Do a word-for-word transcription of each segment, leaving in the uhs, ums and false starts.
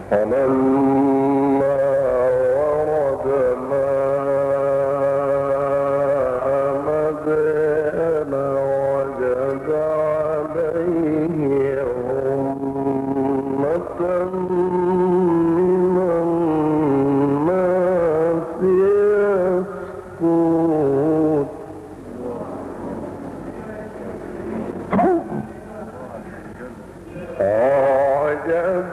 فلما ورد ماء مدين وجد عليه أمة من الناس يسقون وجد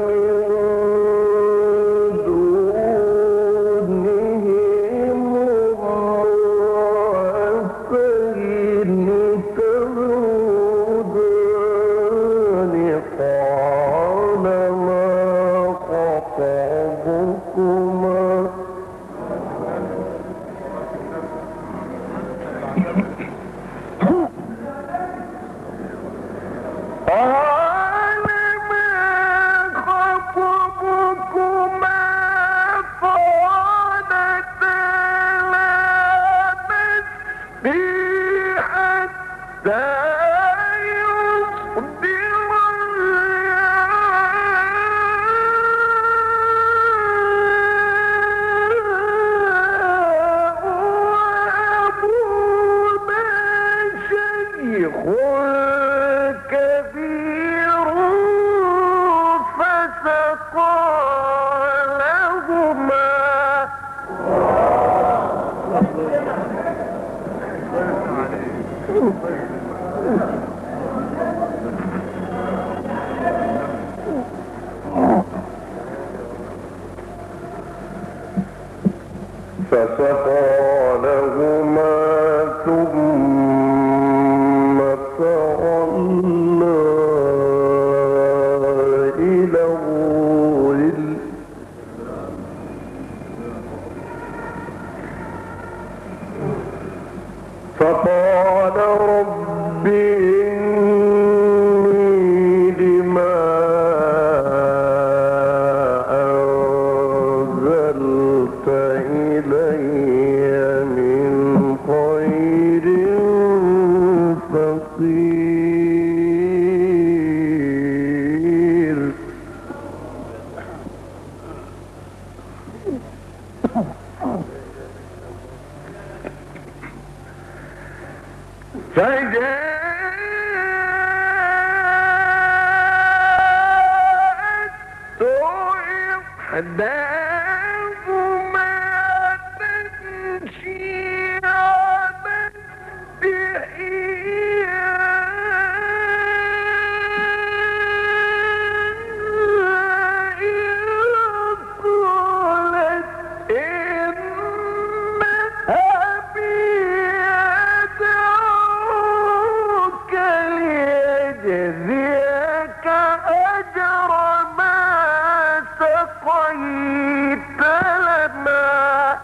فسقى لهما ثم تولى إلى الظل فقال رب إني لما أنزلت إلي من خير فقير فجاءت إحداهما تمشي على استحياء قالت إن أبي يدعوك ليجزيك أجر ما سقيت لنا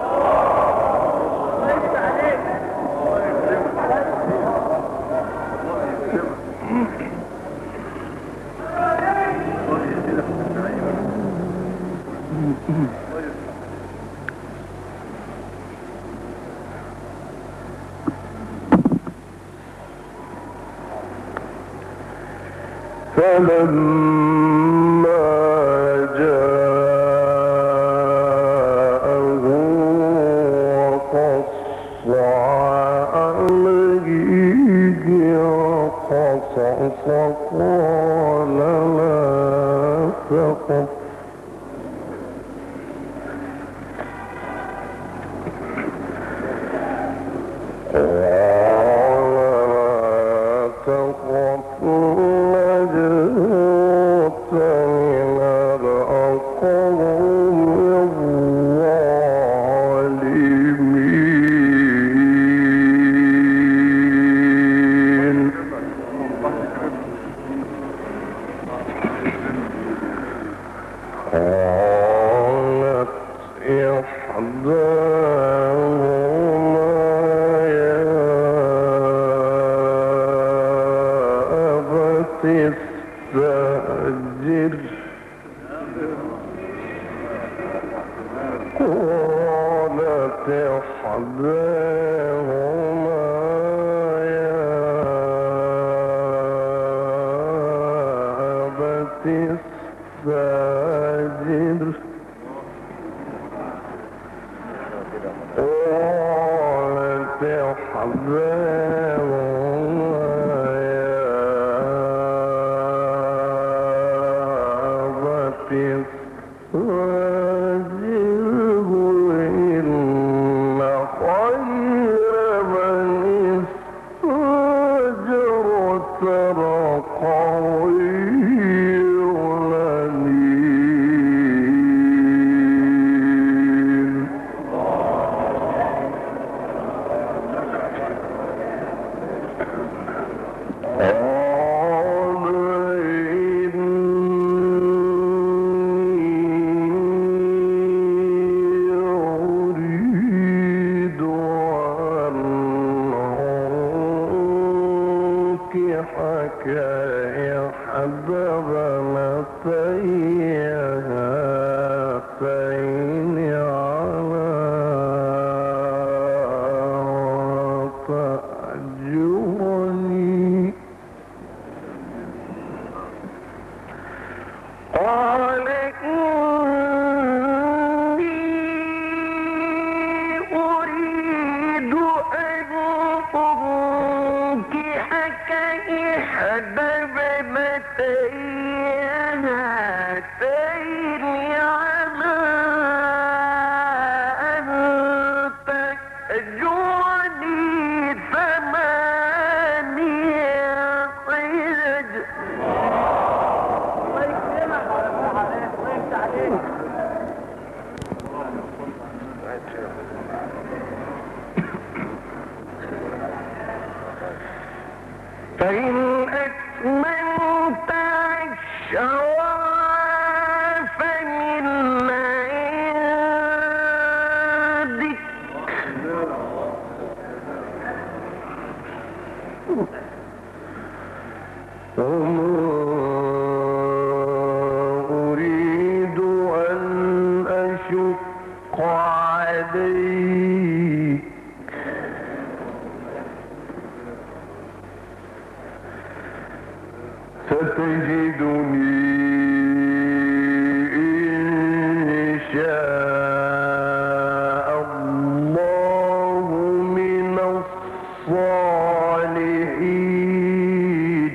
فلما جاءه وقص عليه قصص قال لا تخف تستأجر قالت إحداهما يا أبت استأجر فاجر قالت احبابها يا أبت استأجره إن خير من استأجرت القوي الأمين. فإن أتممت عشرا فمن عندك وما أريد أن أشق عليك ستجدني إن شاء الله من الصالحين.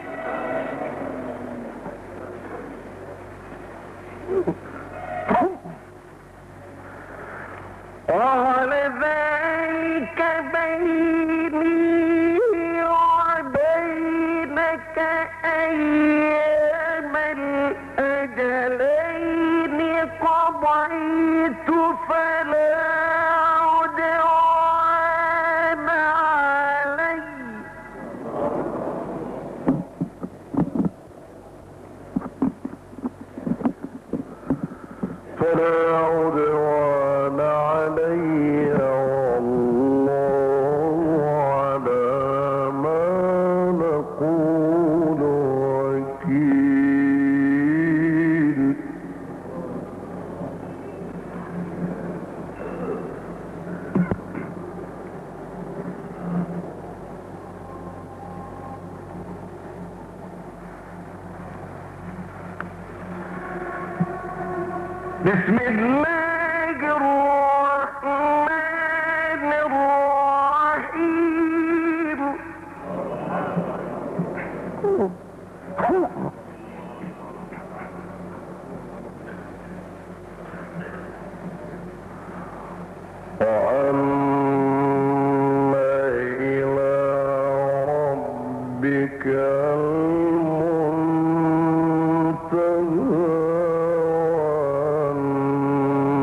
قال ذلك بيني وبينك أيام الأجلين قضيت فلا عدوان علي. فلا عدوان علي والله على ما نقول وكيل. بسم الله الرحمن الرحيم. وأما إلى ربك المنتهى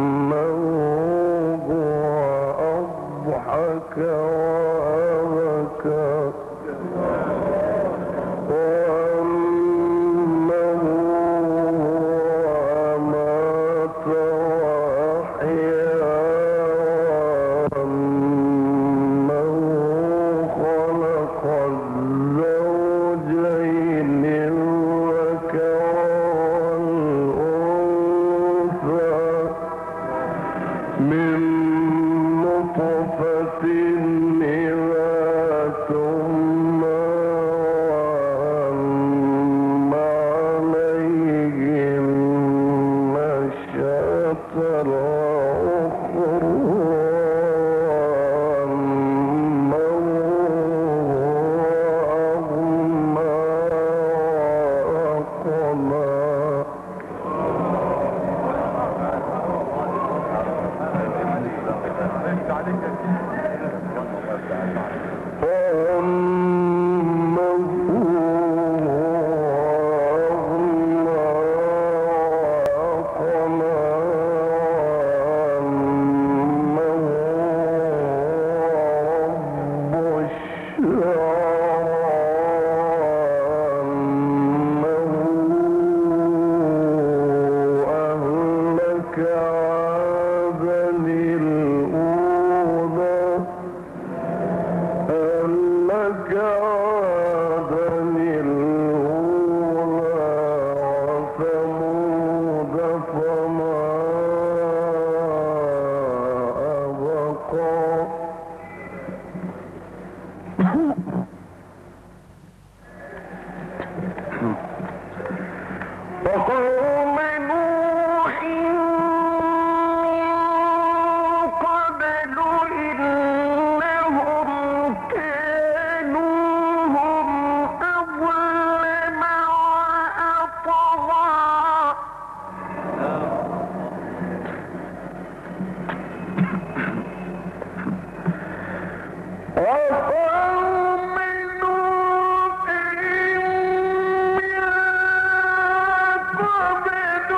وقوم نوح قبل إنهم كانوا هم أظلم وأطغى وقوم نوح من قبل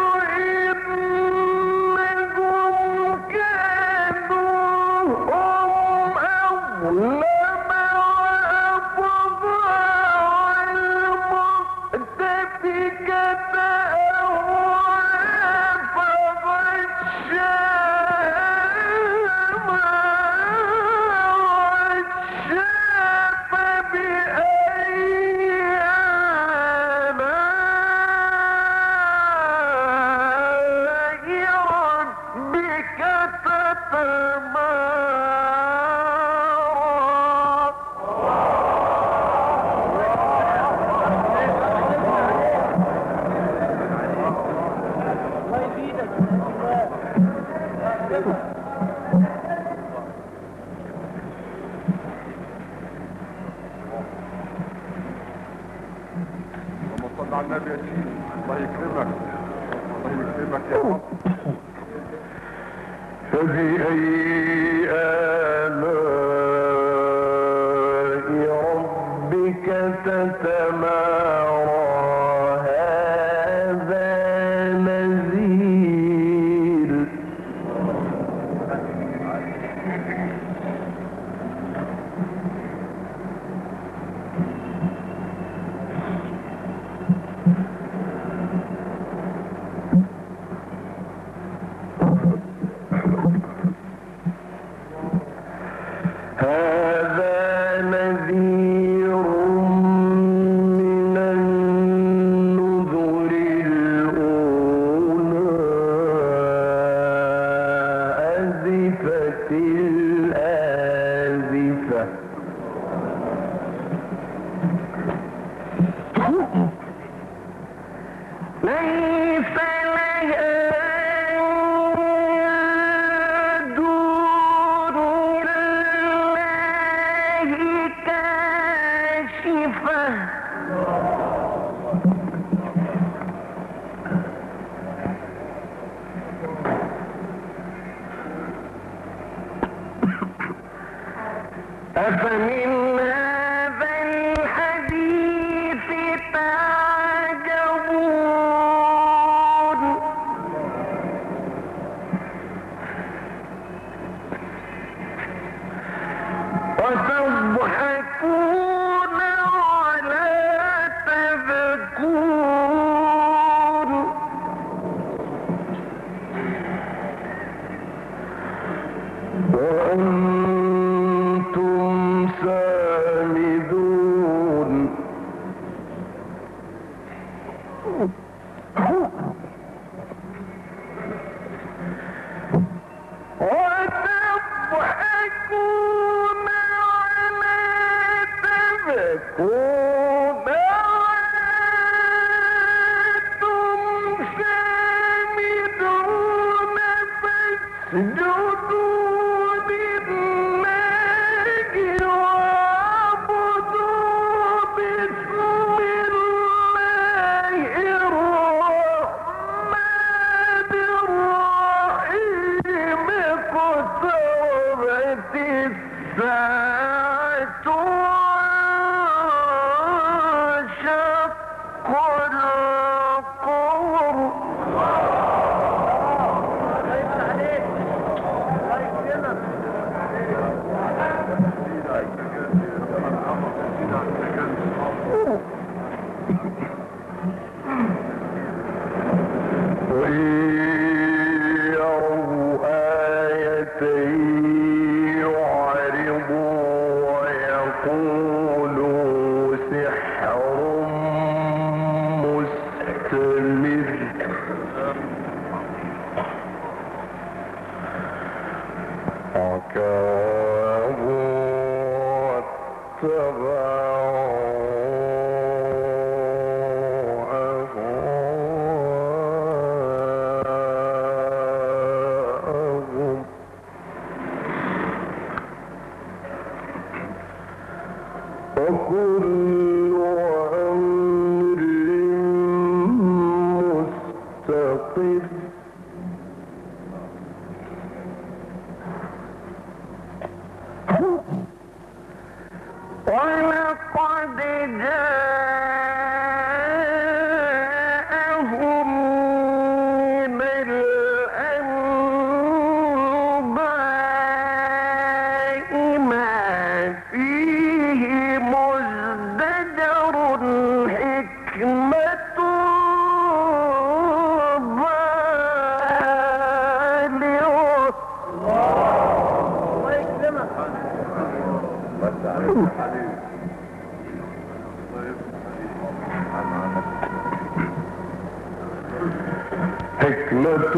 إنهم كانوا هم أظلم وأطغى والمؤتفكة أهوى فغشاها صل على النبي يا شيخ. الله يكرمك الله يكرمك يا رب. فبأي آلاء ربك تتمارى هذا نذير هذا نذير من النذر الأولى أزفت الآزفة ليس لها دون الله كاشفة أفمن هذا الحديث تعجبون وتضحكون ولا تبكون وأنتم سامدون وتضحكون ولا تبكون وأنتم سامدون فاسجدوا لله واعبدوا بسم الله الرحمن الرحيم اقتربت الساعة وانشق القمر وإن يروا آية يعرضوا ويقولوا سحر مستمر وكانوا واتبعوا أهواءهم حكمة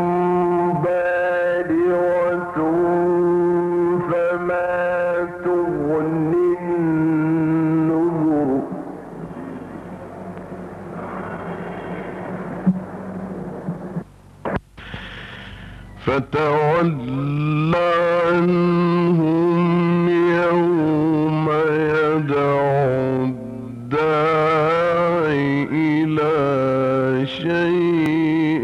بالغة فما تغني النذر فتول عنهم يوم يدعو الداعي إلى شيء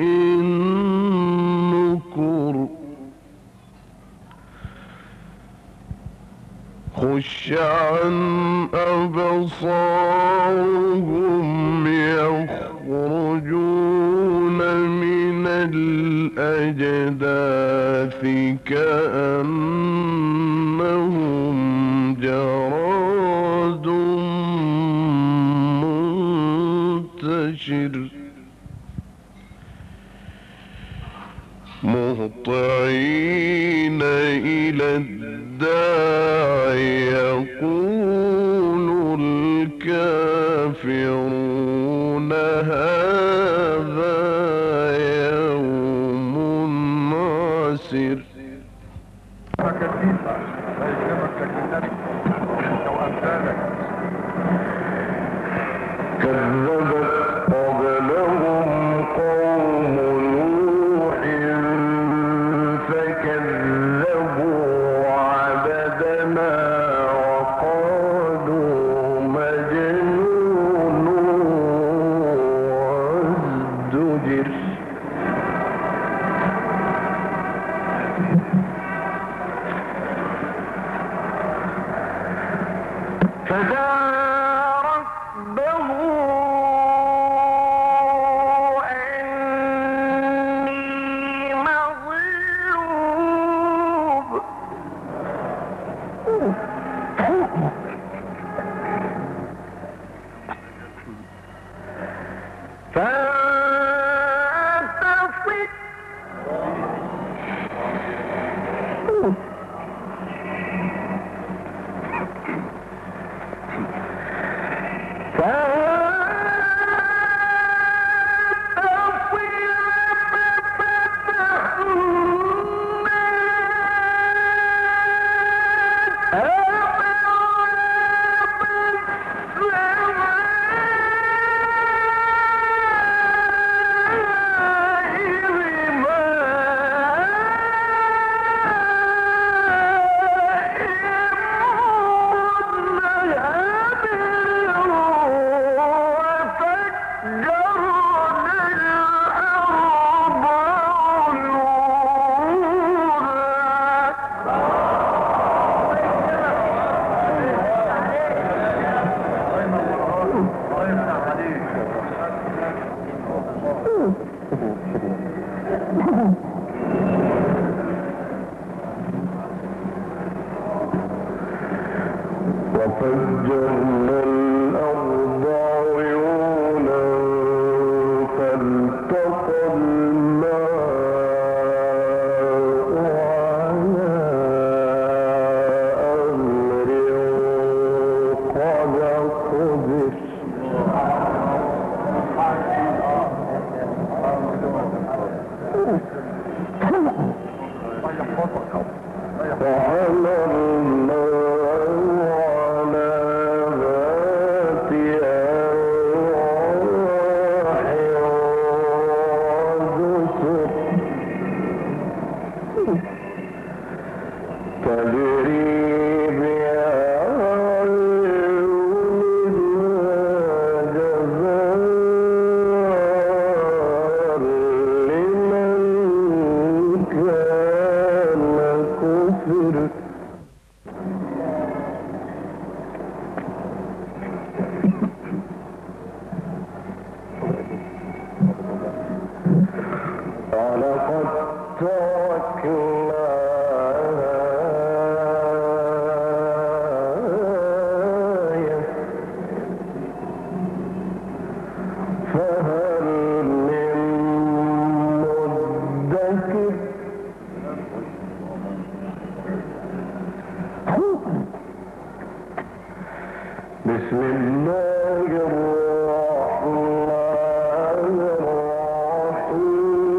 نكر خش عن أبصارهم يخرجون من الأجداث كأنهم جراد منتشر مهطعين إلى الداعي يقول الكافرون هذا يوم عسر. كثيفة لا يكرمك لك النبي انت وامثالك. كذبت قبلهم قوم نوح فكذبوا عبدنا وقالوا مجنون وازدجر. فدعا ربه أني مغلوب فانتصر وفجرنا الأرض عيونا فالتقى الماء على أمر قد قدر وحملنا ولقد تركنا آية فهل من مدكر بسم الله الرحمن الرحيم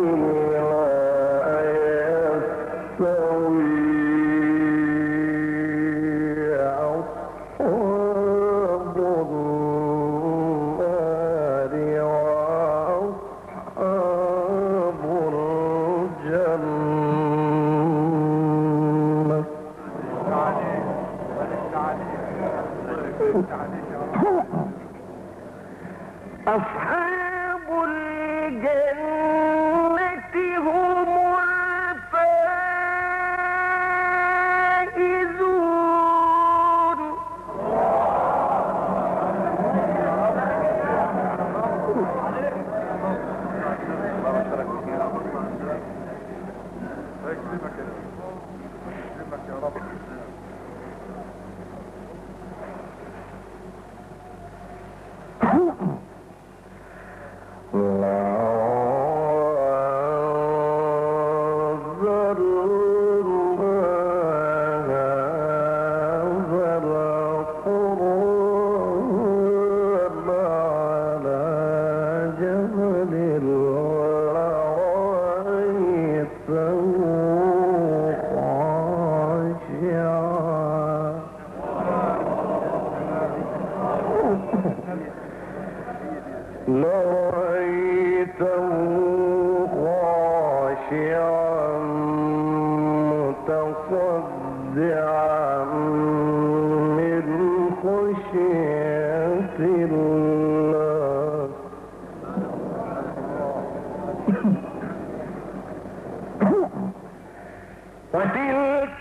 وتلك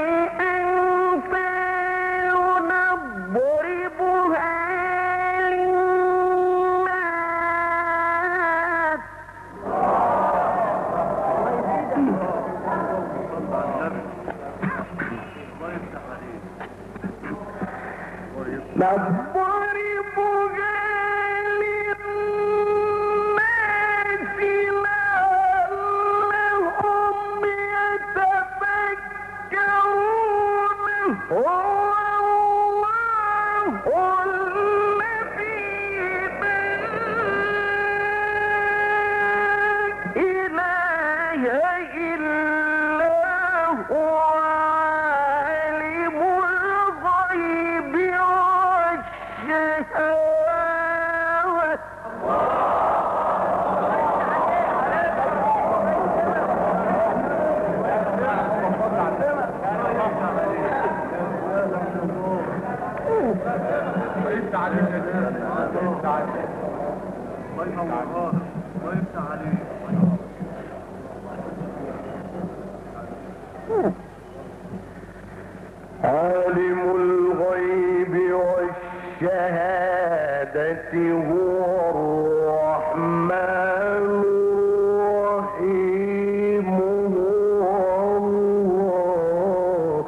الأمثال نضربها للناس نضربها للناس لعلهم يتفكرون هو الله الذي لا إله إلا هو عالم الغيب والشهادة ويفتح عليك يا جماعة. ويفتح عليك. ويفتح عليك. ويفتح عليك. عالم الغيب والشهادة هو الرحمن الرحيم هو الله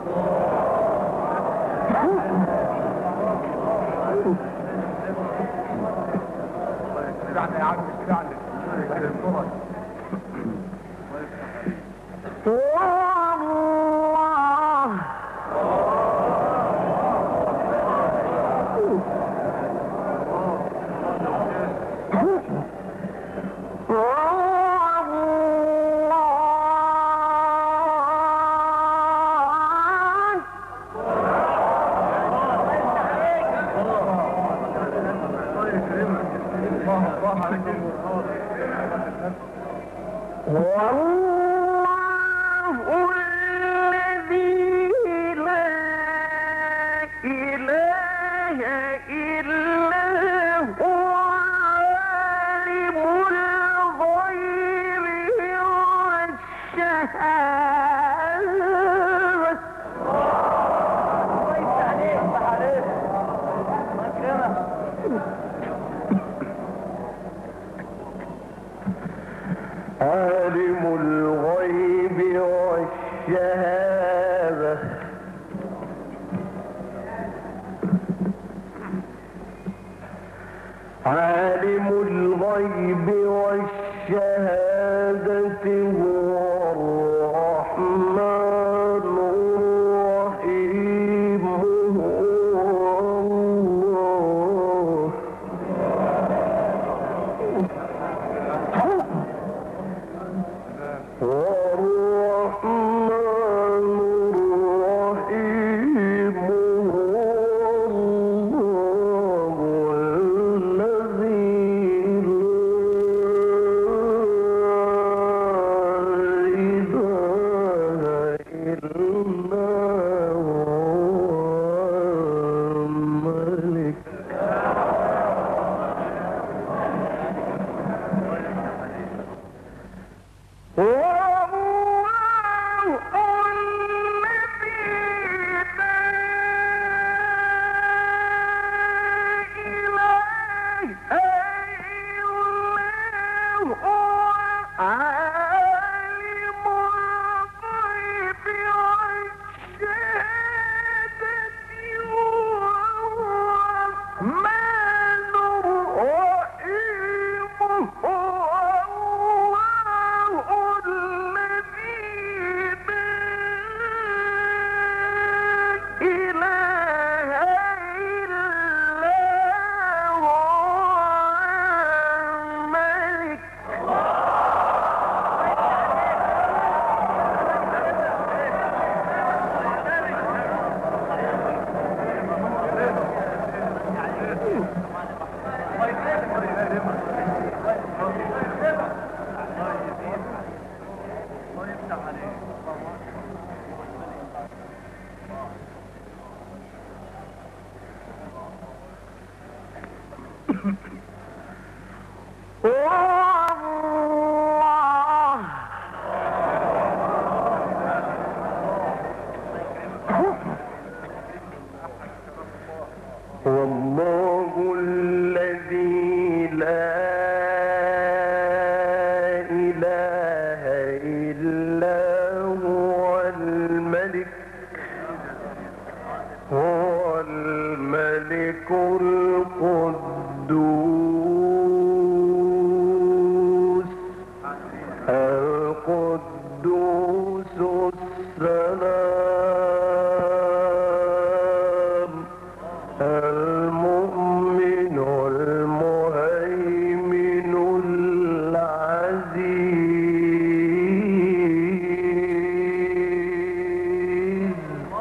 يعني يا عم يعني. عالم الغيب والشهادة عالم الغيب والشهادة هو الرحمن الرحيم هو الله والرحمن الرحيم هو الله الذي لا عالم الغيب والشهادة وهو الرحمن الرحيم هو الله الذي لا إله إلا هو الملك. والله الذي لا إله إلا هو الملك هو الملك القدوس القدوس السلام المؤمن المهيمن العزيز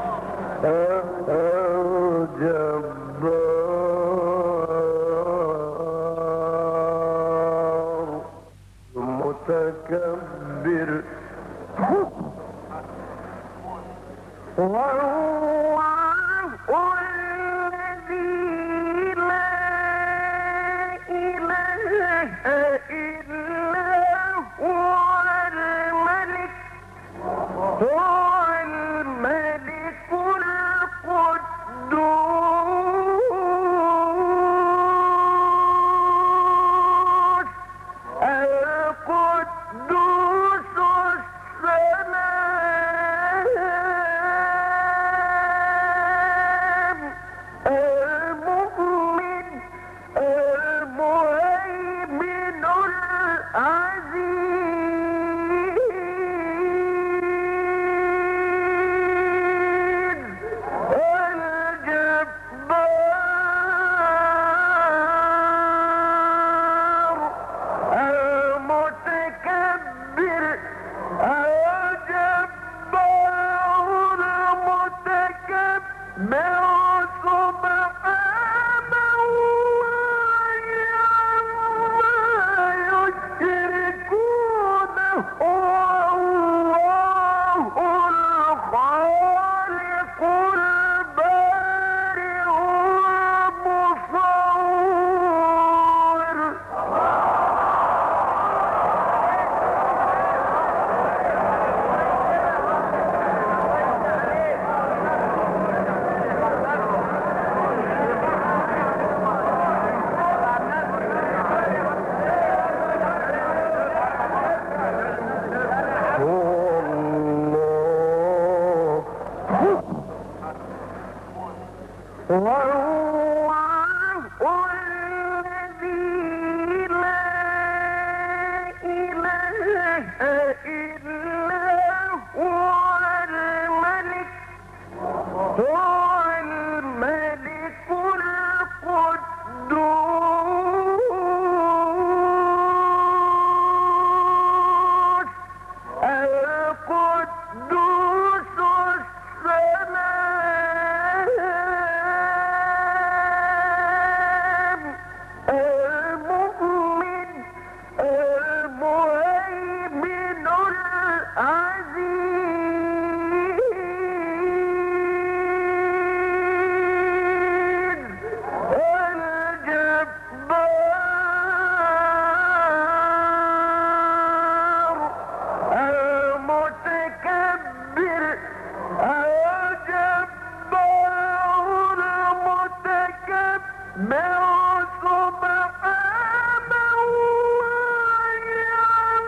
الجبار المتكبر والله الذي لا إله إلا هو الملك هو الملك القدوس القدوس السلام المؤمن المهيمن العزيز الجبار المتكبر الجبار المتكبر سبحان الله عما يشركون هو الله الخالق البارئ المصور. والله الذي لا إله إلا هو الملك هو الملك القدوس القدوس السلام المؤمن المهيمن العزيز الجبار المتكبر الجبار المتكبر سبحان الله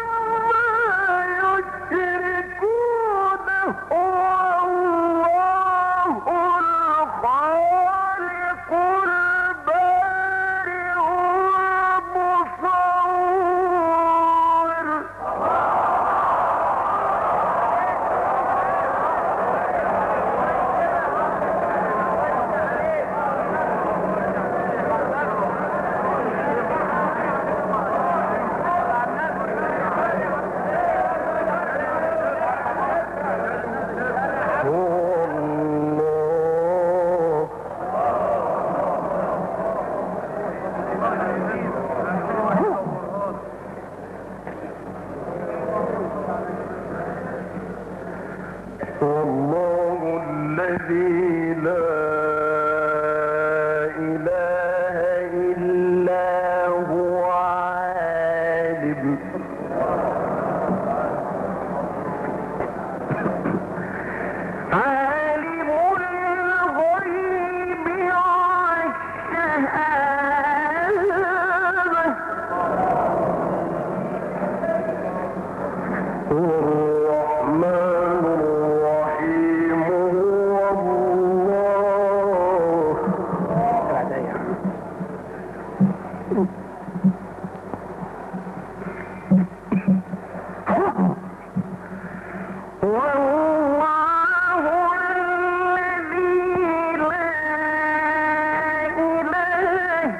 الذي لا إله إلا هو عالم عالم الغيب والشهادة الرحمن الرحيم هو الله والله الذي لا إله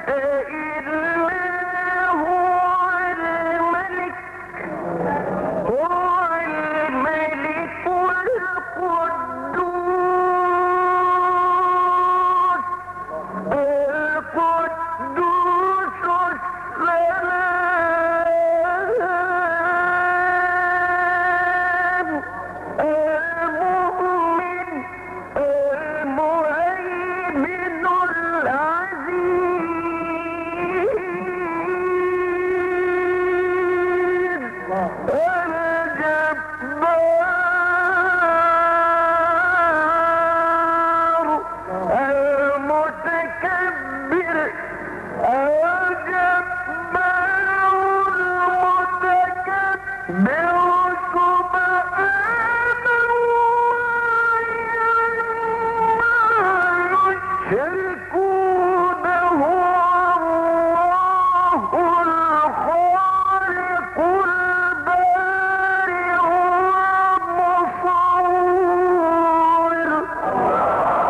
إلا هو الملك هو الملك القدوس القدوس السلام المؤمن المهيمن العزيز الجبار المتكبر الجبار المتكبر سبحان الله عما يشركون هو الله الخالق البارئ المصور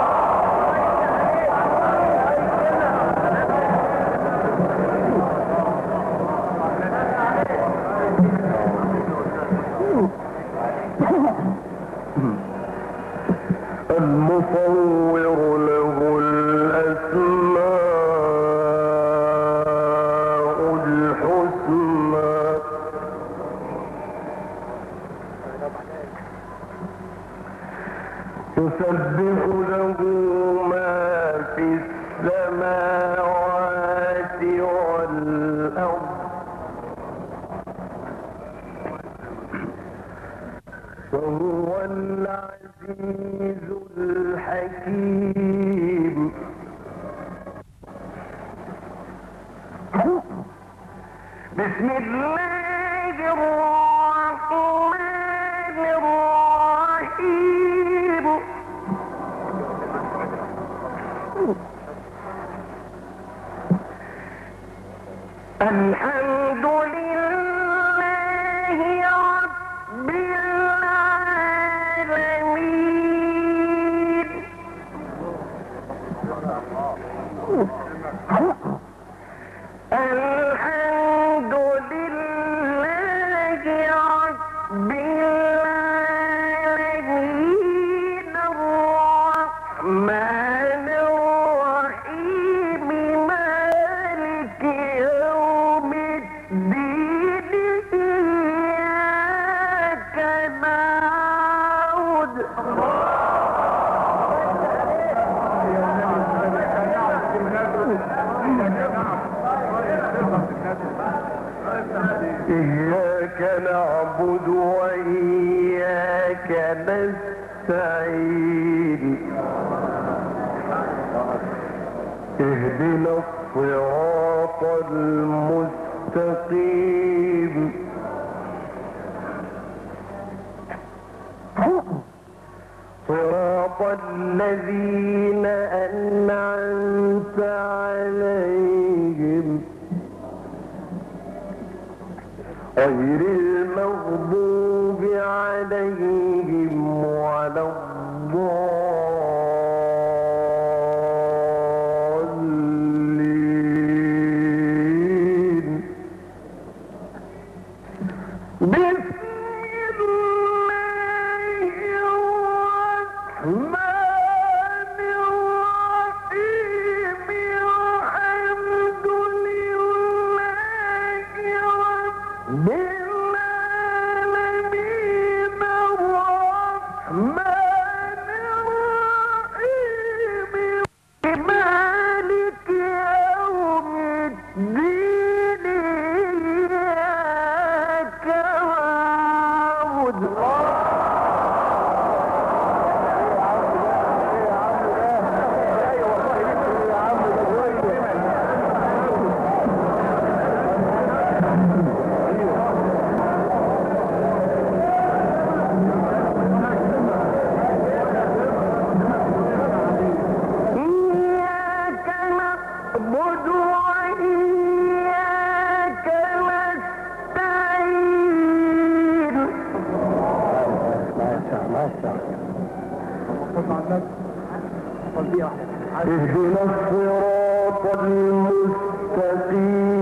المصور له الأسماء الحسنى يسبح له ما في السماوات والأرض وهو العزيز الحكيم بسم الله الرحمن الرحيم الحمد لله رب العالمين الحمد لله رب العالمين الرحمن الرحيم مالك يوم الدين إياك نعبد إياك نعبد وإياك نستعين اهدنا الصراط المستقيم صراط الذين أنعمت عليهم غير المغضوب عليهم ولا الضالين بسم الله الرحمن الرحيم الحمد لله رب العالمين الرحمن الرحيم اهدنا الصراط المستقيم